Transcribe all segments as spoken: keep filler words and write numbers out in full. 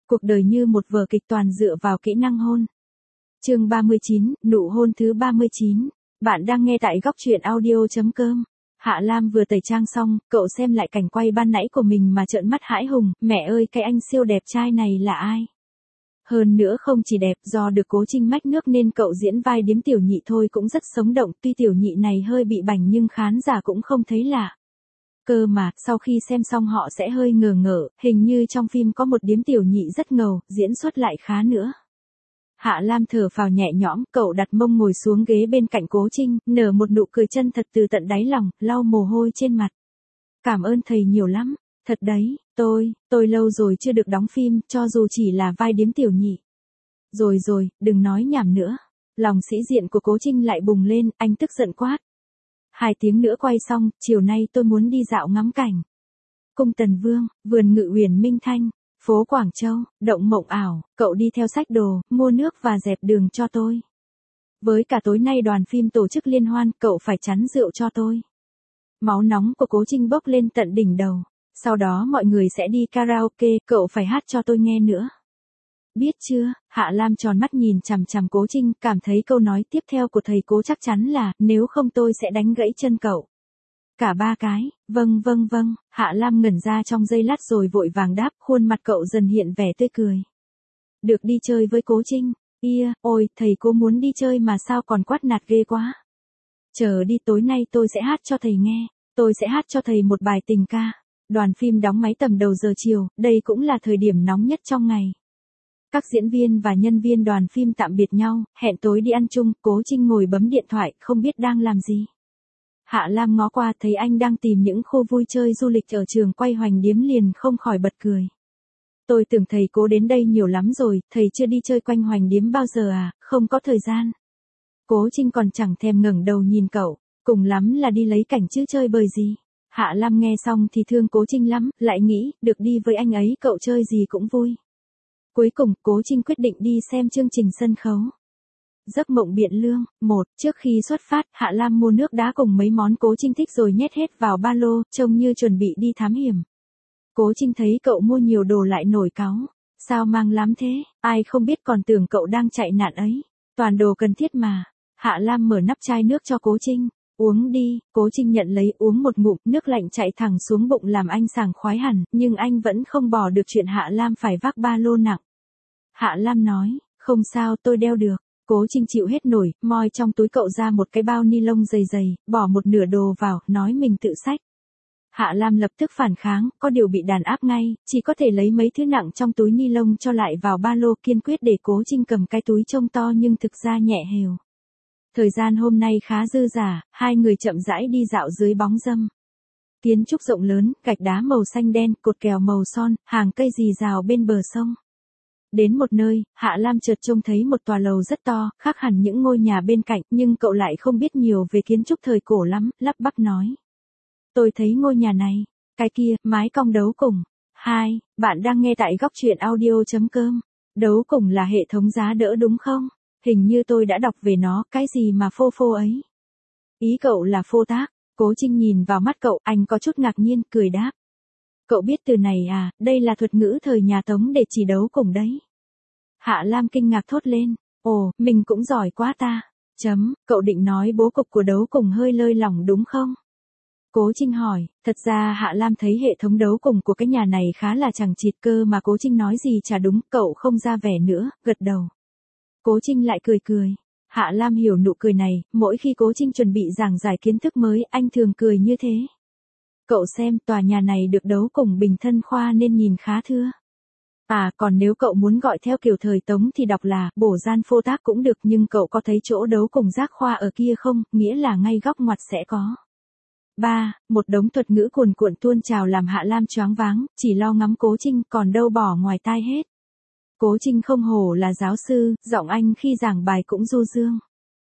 Cuộc đời như một vở kịch toàn dựa vào kỹ năng hôn. Chương ba mươi chín, nụ hôn thứ ba mươi chín. Bạn đang nghe tại góc truyện audio chấm com. Hạ Lam vừa tẩy trang xong, cậu xem lại cảnh quay ban nãy của mình mà trợn mắt hãi hùng, mẹ ơi cái anh siêu đẹp trai này là ai? Hơn nữa không chỉ đẹp, do được Cố Trinh mách nước nên cậu diễn vai điếm tiểu nhị thôi cũng rất sống động, tuy tiểu nhị này hơi bị bảnh nhưng khán giả cũng không thấy lạ. Cơ mà, sau khi xem xong họ sẽ hơi ngờ ngợ, hình như trong phim có một điếm tiểu nhị rất ngầu, diễn xuất lại khá nữa. Hạ Lam thở phào nhẹ nhõm, cậu đặt mông ngồi xuống ghế bên cạnh Cố Trinh, nở một nụ cười chân thật từ tận đáy lòng, lau mồ hôi trên mặt. Cảm ơn thầy nhiều lắm, thật đấy, tôi, tôi lâu rồi chưa được đóng phim, cho dù chỉ là vai điếm tiểu nhị. Rồi rồi, đừng nói nhảm nữa. Lòng sĩ diện của Cố Trinh lại bùng lên, anh tức giận quát. Hai tiếng nữa quay xong, chiều nay tôi muốn đi dạo ngắm cảnh. Cung Tần Vương, vườn Ngự Uyển Minh Thanh, phố Quảng Châu, động Mộng Ảo, cậu đi theo xách đồ, mua nước và dẹp đường cho tôi. Với cả tối nay đoàn phim tổ chức liên hoan, cậu phải chắn rượu cho tôi. Máu nóng của Cố Trinh bốc lên tận đỉnh đầu. Sau đó mọi người sẽ đi karaoke, cậu phải hát cho tôi nghe nữa. Biết chưa? Hạ Lam tròn mắt nhìn chằm chằm Cố Trinh, cảm thấy câu nói tiếp theo của thầy Cố chắc chắn là, nếu không tôi sẽ đánh gãy chân cậu. Cả ba cái, vâng vâng vâng, Hạ Lam ngẩn ra trong giây lát rồi vội vàng đáp, khuôn mặt cậu dần hiện vẻ tươi cười. Được đi chơi với Cố Trinh, ia, ôi, thầy Cố muốn đi chơi mà sao còn quát nạt ghê quá. Chờ đi, tối nay tôi sẽ hát cho thầy nghe, tôi sẽ hát cho thầy một bài tình ca. Đoàn phim đóng máy tầm đầu giờ chiều, đây cũng là thời điểm nóng nhất trong ngày. Các diễn viên và nhân viên đoàn phim tạm biệt nhau, hẹn tối đi ăn chung, Cố Trinh ngồi bấm điện thoại, không biết đang làm gì. Hạ Lam ngó qua thấy anh đang tìm những khu vui chơi du lịch ở trường quay Hoành Điếm liền không khỏi bật cười. Tôi tưởng thầy Cố đến đây nhiều lắm rồi, thầy chưa đi chơi quanh Hoành Điếm bao giờ à, không có thời gian. Cố Trinh còn chẳng thèm ngẩng đầu nhìn cậu, cùng lắm là đi lấy cảnh chứ chơi bời gì. Hạ Lam nghe xong thì thương Cố Trinh lắm, lại nghĩ, được đi với anh ấy cậu chơi gì cũng vui. Cuối cùng, Cố Trinh quyết định đi xem chương trình sân khấu. Giấc mộng Biện Lương, một, trước khi xuất phát, Hạ Lam mua nước đá cùng mấy món Cố Trinh thích rồi nhét hết vào ba lô, trông như chuẩn bị đi thám hiểm. Cố Trinh thấy cậu mua nhiều đồ lại nổi cáu. Sao mang lắm thế, ai không biết còn tưởng cậu đang chạy nạn ấy. Toàn đồ cần thiết mà. Hạ Lam mở nắp chai nước cho Cố Trinh. Uống đi, Cố Trinh nhận lấy uống một ngụm, nước lạnh chạy thẳng xuống bụng làm anh sảng khoái hẳn, nhưng anh vẫn không bỏ được chuyện Hạ Lam phải vác ba lô nặng. Hạ Lam nói, không sao tôi đeo được. Cố Trinh chịu hết nổi, moi trong túi cậu ra một cái bao ni lông dày dày, bỏ một nửa đồ vào, nói mình tự xách. Hạ Lam lập tức phản kháng, có điều bị đàn áp ngay, chỉ có thể lấy mấy thứ nặng trong túi ni lông cho lại vào ba lô, kiên quyết để Cố Trinh cầm cái túi trông to nhưng thực ra nhẹ hều. Thời gian hôm nay khá dư dả, hai người chậm rãi đi dạo dưới bóng râm. Kiến trúc rộng lớn, gạch đá màu xanh đen, cột kèo màu son, hàng cây rì rào bên bờ sông. Đến một nơi, Hạ Lam chợt trông thấy một tòa lầu rất to, khác hẳn những ngôi nhà bên cạnh, nhưng cậu lại không biết nhiều về kiến trúc thời cổ lắm, lắp bắp nói. Tôi thấy ngôi nhà này, cái kia, mái cong đấu củng. Hai, bạn đang nghe tại góc truyện audio chấm com. Đấu củng là hệ thống giá đỡ đúng không? Hình như tôi đã đọc về nó, cái gì mà phô phô ấy. Ý cậu là phô tác. Cố Trinh nhìn vào mắt cậu, anh có chút ngạc nhiên, cười đáp. Cậu biết từ này à, đây là thuật ngữ thời nhà Tống để chỉ đấu củng đấy. Hạ Lam kinh ngạc thốt lên, ồ, mình cũng giỏi quá ta. Chấm, cậu định nói bố cục của đấu củng hơi lơi lỏng đúng không? Cố Trinh hỏi, thật ra Hạ Lam thấy hệ thống đấu củng của cái nhà này khá là chẳng chịt, cơ mà Cố Trinh nói gì chả đúng, cậu không ra vẻ nữa, gật đầu. Cố Trinh lại cười cười. Hạ Lam hiểu nụ cười này, mỗi khi Cố Trinh chuẩn bị giảng giải kiến thức mới, anh thường cười như thế. Cậu xem, tòa nhà này được đấu củng bình thân khoa nên nhìn khá thưa. À, còn nếu cậu muốn gọi theo kiểu thời Tống thì đọc là, bổ gian phô tác cũng được, nhưng cậu có thấy chỗ đấu củng giác khoa ở kia không, nghĩa là ngay góc ngoặt sẽ có. Ba, một đống thuật ngữ cuồn cuộn tuôn trào làm Hạ Lam choáng váng, chỉ lo ngắm Cố Trinh, còn đâu bỏ ngoài tai hết. Cố Trinh không hổ là giáo sư, giọng anh khi giảng bài cũng du dương.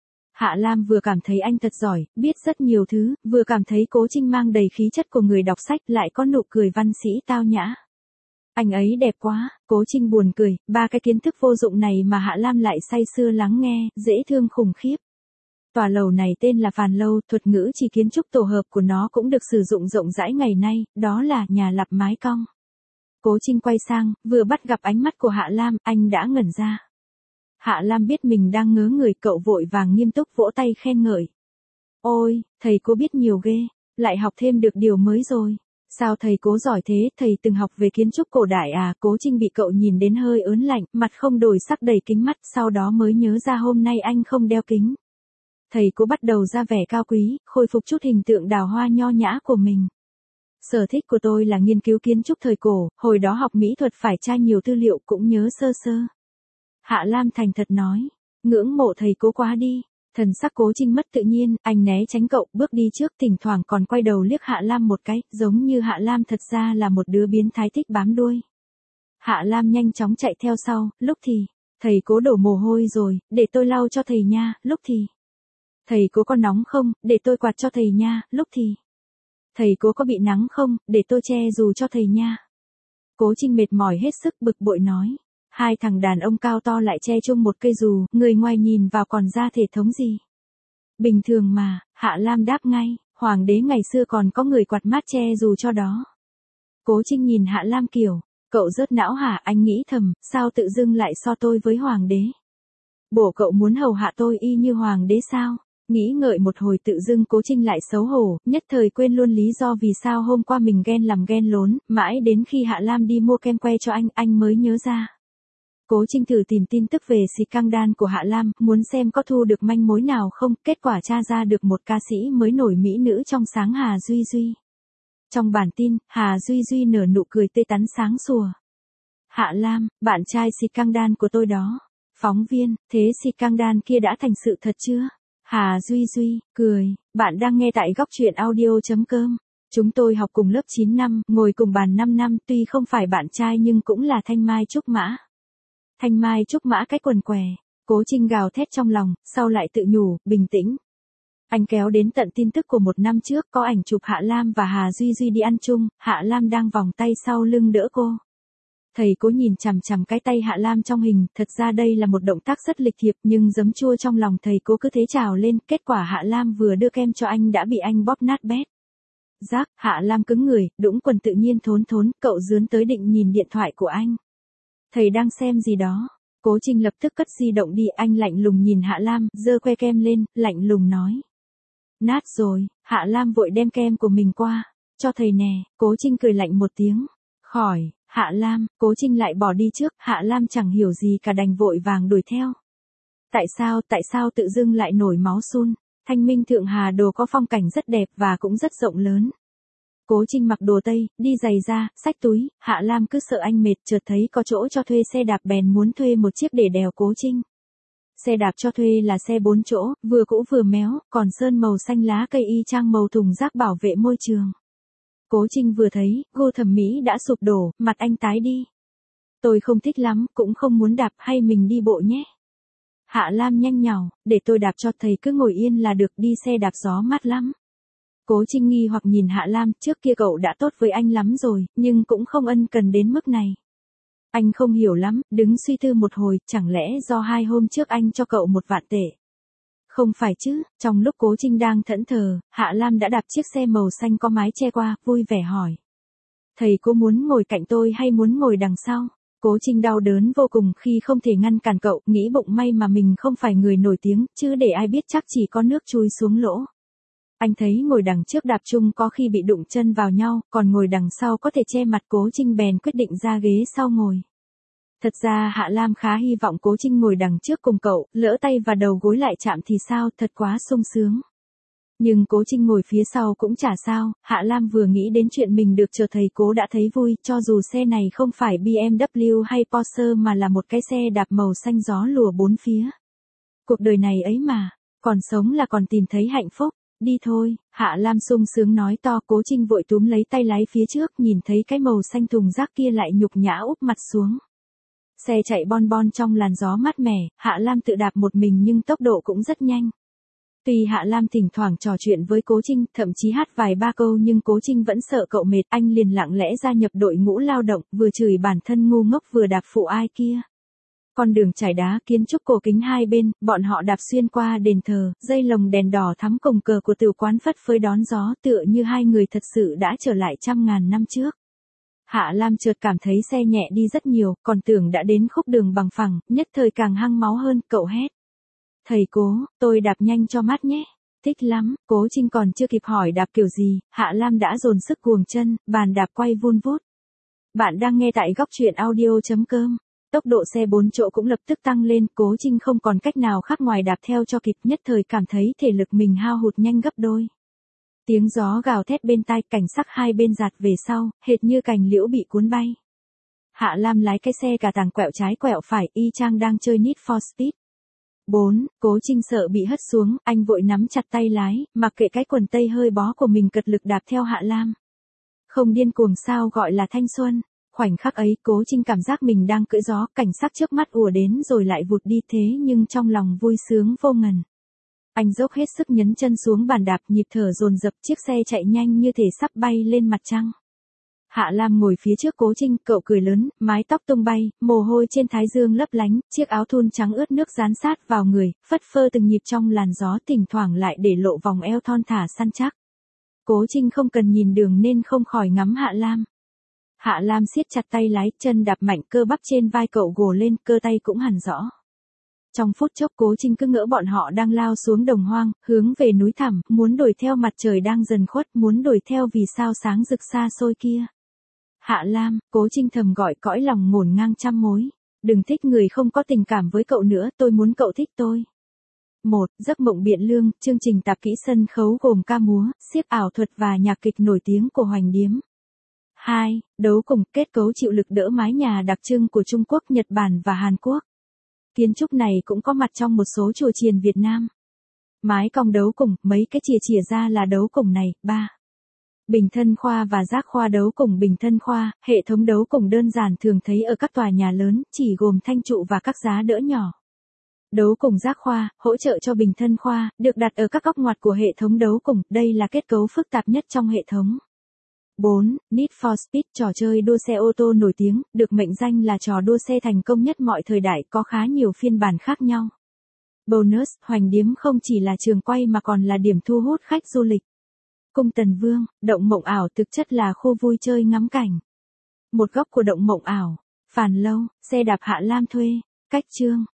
Hạ Lam vừa cảm thấy anh thật giỏi, biết rất nhiều thứ, vừa cảm thấy Cố Trinh mang đầy khí chất của người đọc sách, lại có nụ cười văn sĩ tao nhã. Anh ấy đẹp quá, Cố Trinh buồn cười, ba cái kiến thức vô dụng này mà Hạ Lam lại say sưa lắng nghe, dễ thương khủng khiếp. Tòa lầu này tên là Phàn Lâu, thuật ngữ chỉ kiến trúc tổ hợp của nó cũng được sử dụng rộng rãi ngày nay, đó là nhà lặp mái cong. Cố Trinh quay sang, vừa bắt gặp ánh mắt của Hạ Lam, anh đã ngẩn ra. Hạ Lam biết mình đang ngớ người, cậu vội vàng nghiêm túc vỗ tay khen ngợi. Ôi, thầy Cố biết nhiều ghê, lại học thêm được điều mới rồi. Sao thầy Cố giỏi thế, thầy từng học về kiến trúc cổ đại à? Cố Trinh bị cậu nhìn đến hơi ớn lạnh, mặt không đổi sắc đầy kính mắt, sau đó mới nhớ ra hôm nay anh không đeo kính. Thầy Cố bắt đầu ra vẻ cao quý, khôi phục chút hình tượng đào hoa nho nhã của mình. Sở thích của tôi là nghiên cứu kiến trúc thời cổ, hồi đó học mỹ thuật phải tra nhiều tư liệu cũng nhớ sơ sơ. Hạ Lam thành thật nói, ngưỡng mộ thầy Cố quá đi. Thần sắc Cố Trinh mất tự nhiên, anh né tránh cậu, bước đi trước, thỉnh thoảng còn quay đầu liếc Hạ Lam một cái, giống như Hạ Lam thật ra là một đứa biến thái thích bám đuôi. Hạ Lam nhanh chóng chạy theo sau, lúc thì, thầy Cố đổ mồ hôi rồi, để tôi lau cho thầy nha, lúc thì. Thầy Cố có nóng không, để tôi quạt cho thầy nha, lúc thì. Thầy Cố có bị nắng không, để tôi che dù cho thầy nha. Cố Trinh mệt mỏi hết sức, bực bội nói. Hai thằng đàn ông cao to lại che chung một cây dù, người ngoài nhìn vào còn ra thể thống gì. Bình thường mà, Hạ Lam đáp ngay, hoàng đế ngày xưa còn có người quạt mát che dù cho đó. Cố Trinh nhìn Hạ Lam kiểu, cậu rớt não hả? Anh nghĩ thầm, sao tự dưng lại so tôi với hoàng đế? Bộ cậu muốn hầu hạ tôi y như hoàng đế sao? Nghĩ ngợi một hồi tự dưng Cố Trinh lại xấu hổ, nhất thời quên luôn lý do vì sao hôm qua mình ghen làm ghen lốn, mãi đến khi Hạ Lam đi mua kem que cho anh, anh mới nhớ ra. Cố Trinh thử tìm tin tức về scandal của Hạ Lam, muốn xem có thu được manh mối nào không, kết quả tra ra được một ca sĩ mới nổi mỹ nữ trong sáng Hà Duy Duy. Trong bản tin, Hà Duy Duy nở nụ cười tươi tắn sáng sủa. Hạ Lam, bạn trai scandal của tôi đó. Phóng viên, thế scandal kia đã thành sự thật chưa? Hà Duy Duy, cười, bạn đang nghe tại góc truyện audio.com. Chúng tôi học cùng lớp chín năm, ngồi cùng bàn năm năm, tuy không phải bạn trai nhưng cũng là thanh mai trúc mã. Thanh mai trúc mã cái quần què. Cố Trinh gào thét trong lòng, sau lại tự nhủ, bình tĩnh. Anh kéo đến tận tin tức của một năm trước, có ảnh chụp Hạ Lam và Hà Duy Duy đi ăn chung, Hạ Lam đang vòng tay sau lưng đỡ cô. Thầy Cố nhìn chằm chằm cái tay Hạ Lam trong hình, thật ra đây là một động tác rất lịch thiệp nhưng giấm chua trong lòng thầy Cố cứ thế trào lên, kết quả Hạ Lam vừa đưa kem cho anh đã bị anh bóp nát bét. Rác, Hạ Lam cứng người, đũng quần tự nhiên thốn thốn, cậu dướn tới định nhìn điện thoại của anh. Thầy đang xem gì đó? Cố Trinh lập tức cất di động đi, anh lạnh lùng nhìn Hạ Lam, giơ que kem lên, lạnh lùng nói. Nát rồi, Hạ Lam vội đem kem của mình qua, cho thầy nè, Cố Trinh cười lạnh một tiếng. Khỏi, Hạ Lam, Cố Trinh lại bỏ đi trước, Hạ Lam chẳng hiểu gì cả đành vội vàng đuổi theo. Tại sao, tại sao tự dưng lại nổi máu sun? Thanh Minh Thượng Hà Đồ có phong cảnh rất đẹp và cũng rất rộng lớn. Cố Trinh mặc đồ tây, đi giày da, xách túi, Hạ Lam cứ sợ anh mệt, chợt thấy có chỗ cho thuê xe đạp bèn muốn thuê một chiếc để đèo Cố Trinh. Xe đạp cho thuê là xe bốn chỗ, vừa cũ vừa méo, còn sơn màu xanh lá cây y chang màu thùng rác bảo vệ môi trường. Cố Trinh vừa thấy, gu thẩm mỹ đã sụp đổ, mặt anh tái đi. Tôi không thích lắm, cũng không muốn đạp, hay mình đi bộ nhé. Hạ Lam nhanh nhảu, để tôi đạp cho thầy, cứ ngồi yên là được, đi xe đạp gió mát lắm. Cố Trinh nghi hoặc nhìn Hạ Lam, trước kia cậu đã tốt với anh lắm rồi, nhưng cũng không ân cần đến mức này. Anh không hiểu lắm, đứng suy tư một hồi, chẳng lẽ do hai hôm trước anh cho cậu một vạn tệ. Không phải chứ, trong lúc Cố Trinh đang thẫn thờ, Hạ Lam đã đạp chiếc xe màu xanh có mái che qua, vui vẻ hỏi. Thầy có muốn ngồi cạnh tôi hay muốn ngồi đằng sau? Cố Trinh đau đớn vô cùng khi không thể ngăn cản cậu, nghĩ bụng may mà mình không phải người nổi tiếng, chứ để ai biết chắc chỉ có nước chui xuống lỗ. Anh thấy ngồi đằng trước đạp chung có khi bị đụng chân vào nhau, còn ngồi đằng sau có thể che mặt, Cố Trinh bèn quyết định ra ghế sau ngồi. Thật ra Hạ Lam khá hy vọng Cố Trinh ngồi đằng trước cùng cậu, lỡ tay và đầu gối lại chạm thì sao, thật quá sung sướng. Nhưng Cố Trinh ngồi phía sau cũng chả sao, Hạ Lam vừa nghĩ đến chuyện mình được chờ thầy Cố đã thấy vui, cho dù xe này không phải bê em vê hay Porsche mà là một cái xe đạp màu xanh gió lùa bốn phía. Cuộc đời này ấy mà, còn sống là còn tìm thấy hạnh phúc. Đi thôi, Hạ Lam sung sướng nói to. Cố Trinh vội túm lấy tay lái phía trước, nhìn thấy cái màu xanh thùng rác kia lại nhục nhã úp mặt xuống. Xe chạy bon bon trong làn gió mát mẻ, Hạ Lam tự đạp một mình nhưng tốc độ cũng rất nhanh. Tuy Hạ Lam thỉnh thoảng trò chuyện với Cố Trinh, thậm chí hát vài ba câu nhưng Cố Trinh vẫn sợ cậu mệt, anh liền lặng lẽ gia nhập đội ngũ lao động, vừa chửi bản thân ngu ngốc vừa đạp phụ ai kia. Con đường trải đá, kiến trúc cổ kính hai bên, bọn họ đạp xuyên qua đền thờ, dây lồng đèn đỏ thắm cổng cờ của tử quán phất phới đón gió, tựa như hai người thật sự đã trở lại trăm ngàn năm trước. Hạ Lam chợt cảm thấy xe nhẹ đi rất nhiều, còn tưởng đã đến khúc đường bằng phẳng, nhất thời càng hăng máu hơn, cậu hét. Thầy Cố, tôi đạp nhanh cho mát nhé. Thích lắm, Cố Trinh còn chưa kịp hỏi đạp kiểu gì, Hạ Lam đã dồn sức cuồng chân, bàn đạp quay vun vút. Bạn đang nghe tại góc truyện audio.com. Tốc độ xe bốn chỗ cũng lập tức tăng lên, Cố Trinh không còn cách nào khác ngoài đạp theo cho kịp, nhất thời cảm thấy thể lực mình hao hụt nhanh gấp đôi. Tiếng gió gào thét bên tai, cảnh sắc hai bên giạt về sau, hệt như cành liễu bị cuốn bay. Hạ Lam lái cái xe cả tàng quẹo trái quẹo phải, y chang đang chơi Need for Speed. bốn. Cố Trinh sợ bị hất xuống, anh vội nắm chặt tay lái, mặc kệ cái quần tây hơi bó của mình cật lực đạp theo Hạ Lam. Không điên cuồng sao gọi là thanh xuân. Khoảnh khắc ấy, Cố Trinh cảm giác mình đang cưỡi gió, cảnh sắc trước mắt ùa đến rồi lại vụt đi, thế nhưng trong lòng vui sướng vô ngần. Anh dốc hết sức nhấn chân xuống bàn đạp, nhịp thở dồn dập, chiếc xe chạy nhanh như thể sắp bay lên mặt trăng. Hạ Lam ngồi phía trước Cố Trinh, cậu cười lớn, mái tóc tung bay, mồ hôi trên thái dương lấp lánh, chiếc áo thun trắng ướt nước dán sát vào người, phất phơ từng nhịp trong làn gió, thỉnh thoảng lại để lộ vòng eo thon thả săn chắc. Cố Trinh không cần nhìn đường nên không khỏi ngắm Hạ Lam. Hạ Lam siết chặt tay lái, chân đạp mạnh, cơ bắp trên vai cậu gồ lên, cơ tay cũng hằn rõ. Trong phút chốc Cố Trinh cứ ngỡ bọn họ đang lao xuống đồng hoang, hướng về núi thẳm, muốn đuổi theo mặt trời đang dần khuất, muốn đuổi theo vì sao sáng rực xa xôi kia. Hạ Lam, Cố Trinh thầm gọi, cõi lòng ngổn ngang trăm mối. Đừng thích người không có tình cảm với cậu nữa, tôi muốn cậu thích tôi. một. Giấc mộng Biện Lương, chương trình tạp kỹ sân khấu gồm ca múa, xiếc ảo thuật và nhạc kịch nổi tiếng của Hoành Điếm. hai. Đấu cùng, kết cấu chịu lực đỡ mái nhà đặc trưng của Trung Quốc, Nhật Bản và Hàn Quốc. Kiến trúc này cũng có mặt trong một số chùa chiền Việt Nam. Mái cong đấu cùng, mấy cái chìa chìa ra là đấu cùng này. ba. Bình thân khoa và giác khoa. Đấu cùng bình thân khoa, hệ thống đấu cùng đơn giản thường thấy ở các tòa nhà lớn, chỉ gồm thanh trụ và các giá đỡ nhỏ. Đấu cùng giác khoa, hỗ trợ cho bình thân khoa, được đặt ở các góc ngoặt của hệ thống đấu cùng, đây là kết cấu phức tạp nhất trong hệ thống. bốn. Need for Speed, trò chơi đua xe ô tô nổi tiếng, được mệnh danh là trò đua xe thành công nhất mọi thời đại, có khá nhiều phiên bản khác nhau. Bonus, Hoành Điếm không chỉ là trường quay mà còn là điểm thu hút khách du lịch. Cung Tần Vương, động mộng ảo thực chất là khu vui chơi ngắm cảnh. Một góc của động mộng ảo. Phàn Lâu, xe đạp Hạ Lam thuê. Cách chương.